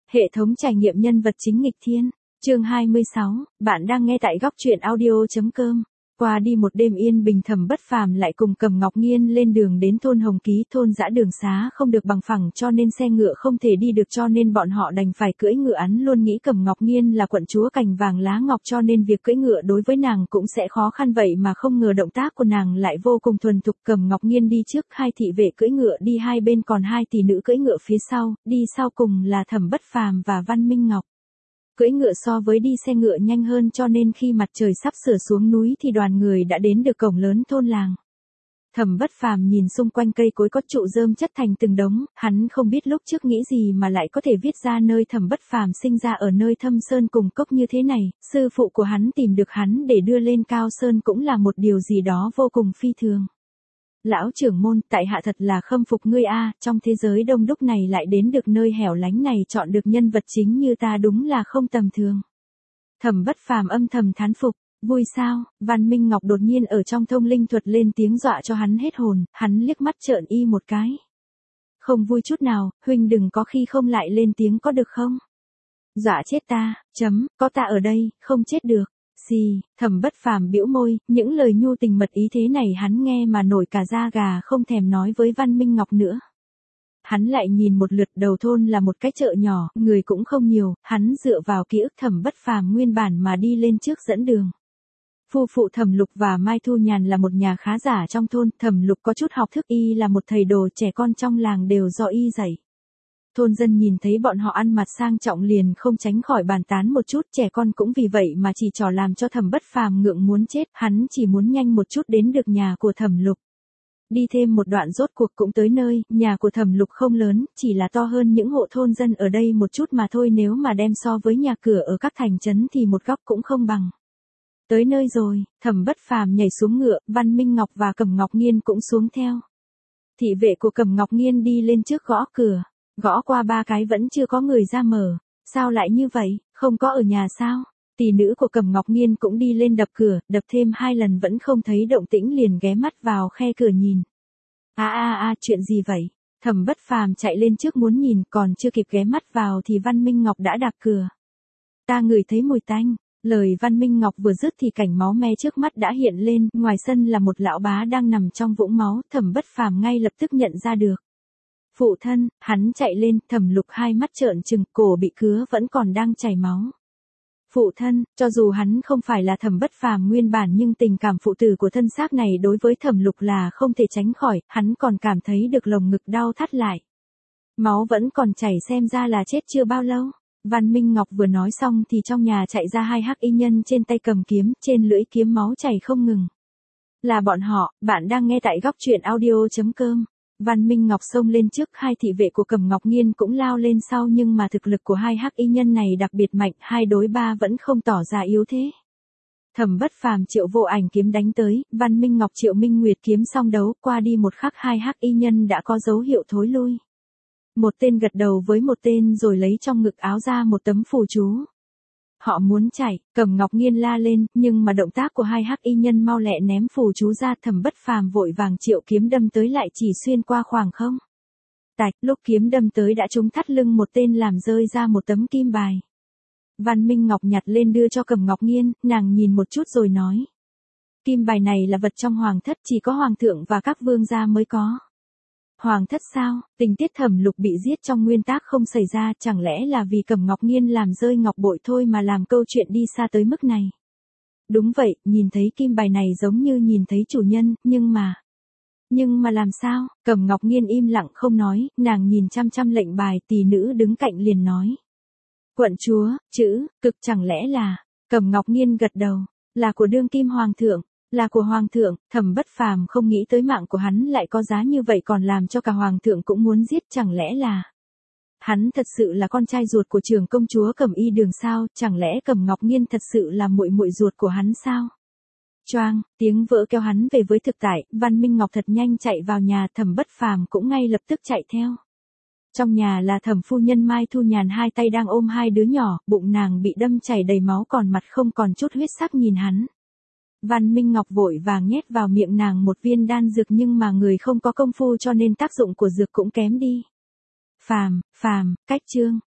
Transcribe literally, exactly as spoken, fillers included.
Hệ thống trải nghiệm nhân vật chính nghịch thiên. Chương hai mươi sáu, bạn đang nghe tại góc truyện audio chấm com. Qua đi một đêm yên bình, Thẩm Bất Phàm lại cùng Cầm Ngọc Nghiên lên đường đến thôn Hồng Ký. Thôn dã đường xá không được bằng phẳng cho nên xe ngựa không thể đi được, cho nên bọn họ đành phải cưỡi ngựa. Án luôn nghĩ Cầm Ngọc Nghiên là quận chúa cành vàng lá ngọc cho nên việc cưỡi ngựa đối với nàng cũng sẽ khó khăn, vậy mà không ngờ động tác của nàng lại vô cùng thuần thục. Cầm Ngọc Nghiên đi trước, hai thị vệ cưỡi ngựa đi hai bên, còn hai tỷ nữ cưỡi ngựa phía sau, đi sau cùng là Thẩm Bất Phàm và Văn Minh Ngọc. Cưỡi ngựa so với đi xe ngựa nhanh hơn, cho nên khi mặt trời sắp sửa xuống núi thì đoàn người đã đến được cổng lớn thôn làng. Thẩm Bất Phàm nhìn xung quanh cây cối có trụ rơm chất thành từng đống, hắn không biết lúc trước nghĩ gì mà lại có thể viết ra nơi Thẩm Bất Phàm sinh ra ở nơi thâm sơn cùng cốc như thế này. Sư phụ của hắn tìm được hắn để đưa lên cao sơn cũng là một điều gì đó vô cùng phi thường. Lão trưởng môn, tại hạ thật là khâm phục ngươi a, trong thế giới đông đúc này lại đến được nơi hẻo lánh này, chọn được nhân vật chính như ta đúng là không tầm thường. Thẩm Bất Phàm âm thầm thán phục. Vui sao? Văn Minh Ngọc đột nhiên ở trong thông linh thuật lên tiếng dọa cho hắn hết hồn, hắn liếc mắt trợn y một cái. Không vui chút nào, huynh đừng có khi không lại lên tiếng có được không? Dọa chết ta, chấm, có ta ở đây, không chết được. Gì? Thẩm Bất Phàm bĩu môi, những lời nhu tình mật ý thế này hắn nghe mà nổi cả da gà, không thèm nói với Văn Minh Ngọc nữa. Hắn lại nhìn một lượt, đầu thôn là một cái chợ nhỏ, người cũng không nhiều, hắn dựa vào ký ức Thẩm Bất Phàm nguyên bản mà đi lên trước dẫn đường. Phu phụ Thẩm Lục và Mai Thu Nhàn là một nhà khá giả trong thôn, Thẩm Lục có chút học thức, y là một thầy đồ, trẻ con trong làng đều do y dạy. Thôn dân nhìn thấy bọn họ ăn mặc sang trọng liền không tránh khỏi bàn tán một chút, trẻ con cũng vì vậy mà chỉ trò làm cho Thẩm Bất Phàm ngượng muốn chết, hắn chỉ muốn nhanh một chút đến được nhà của Thẩm Lục. Đi thêm một đoạn rốt cuộc cũng tới nơi, nhà của Thẩm Lục không lớn, chỉ là to hơn những hộ thôn dân ở đây một chút mà thôi, nếu mà đem so với nhà cửa ở các thành trấn thì một góc cũng không bằng. Tới nơi rồi, Thẩm Bất Phàm nhảy xuống ngựa, Văn Minh Ngọc và Cầm Ngọc Nghiên cũng xuống theo. Thị vệ của Cầm Ngọc Nghiên đi lên trước gõ cửa. Gõ qua ba cái vẫn chưa có người ra mở. Sao lại như vậy, không có ở nhà sao? Tỷ nữ của Cầm Ngọc Nghiên cũng đi lên đập cửa, đập thêm hai lần vẫn không thấy động tĩnh liền ghé mắt vào khe cửa nhìn. A a a, chuyện gì vậy? Thẩm Bất Phàm chạy lên trước muốn nhìn, còn chưa kịp ghé mắt vào thì Văn Minh Ngọc đã đạp cửa. Ta ngửi thấy mùi tanh. Lời Văn Minh Ngọc vừa dứt thì cảnh máu me trước mắt đã hiện lên, ngoài sân là một lão bá đang nằm trong vũng máu, Thẩm Bất Phàm ngay lập tức nhận ra được. Phụ thân, hắn chạy lên, Thẩm Lục hai mắt trợn trừng, cổ bị cứa vẫn còn đang chảy máu. Phụ thân, cho dù hắn không phải là Thẩm Bất Phàm nguyên bản nhưng tình cảm phụ tử của thân xác này đối với Thẩm Lục là không thể tránh khỏi, hắn còn cảm thấy được lồng ngực đau thắt lại. Máu vẫn còn chảy, xem ra là chết chưa bao lâu. Văn Minh Ngọc vừa nói xong thì trong nhà chạy ra hai hắc y nhân, trên tay cầm kiếm, trên lưỡi kiếm máu chảy không ngừng. Là bọn họ, bạn đang nghe tại góc truyện audio chấm com. Văn Minh Ngọc xông lên trước, hai thị vệ của Cầm Ngọc Nghiên cũng lao lên sau, nhưng mà thực lực của hai hắc y nhân này đặc biệt mạnh, hai đối ba vẫn không tỏ ra yếu thế. Thẩm Bất Phàm Triệu Vô Ảnh kiếm đánh tới, Văn Minh Ngọc Triệu Minh Nguyệt kiếm song đấu, qua đi một khắc hai hắc y nhân đã có dấu hiệu thối lui. Một tên gật đầu với một tên rồi lấy trong ngực áo ra một tấm phù chú. Họ muốn chạy, Cầm Ngọc Nghiên la lên, nhưng mà động tác của hai hắc y nhân mau lẹ ném phù chú ra, Thẩm Bất Phàm vội vàng triệu kiếm đâm tới lại chỉ xuyên qua khoảng không. Tạch, lúc kiếm đâm tới đã trúng thắt lưng một tên làm rơi ra một tấm kim bài. Văn Minh Ngọc nhặt lên đưa cho Cầm Ngọc Nghiên, nàng nhìn một chút rồi nói. Kim bài này là vật trong hoàng thất, chỉ có hoàng thượng và các vương gia mới có. Hoàng thất sao? Tình tiết Thẩm Lục bị giết trong nguyên tác không xảy ra, chẳng lẽ là vì Cầm Ngọc Nghiên làm rơi ngọc bội thôi mà làm câu chuyện đi xa tới mức này? Đúng vậy, nhìn thấy kim bài này giống như nhìn thấy chủ nhân, nhưng mà... Nhưng mà làm sao? Cầm Ngọc Nghiên im lặng không nói, nàng nhìn chăm chăm lệnh bài, tỷ nữ đứng cạnh liền nói. Quận chúa, chữ, cực chẳng lẽ là... Cầm Ngọc Nghiên gật đầu, là của đương kim hoàng thượng. Là của hoàng thượng. Thẩm Bất Phàm không nghĩ tới mạng của hắn lại có giá như vậy, còn làm cho cả hoàng thượng cũng muốn giết, chẳng lẽ là hắn thật sự là con trai ruột của trưởng công chúa Cẩm Y Đường sao, chẳng lẽ Cầm Ngọc Nghiên thật sự là muội muội ruột của hắn sao? Choang, tiếng vỡ kéo hắn về với thực tại, Văn Minh Ngọc thật nhanh chạy vào nhà, Thẩm Bất Phàm cũng ngay lập tức chạy theo. Trong nhà là Thẩm phu nhân Mai Thu Nhàn, hai tay đang ôm hai đứa nhỏ, bụng nàng bị đâm chảy đầy máu, còn mặt không còn chút huyết sắc nhìn hắn. Văn Minh Ngọc vội vàng nhét vào miệng nàng một viên đan dược, nhưng mà người không có công phu cho nên tác dụng của dược cũng kém đi. Phàm, Phàm, cách chương.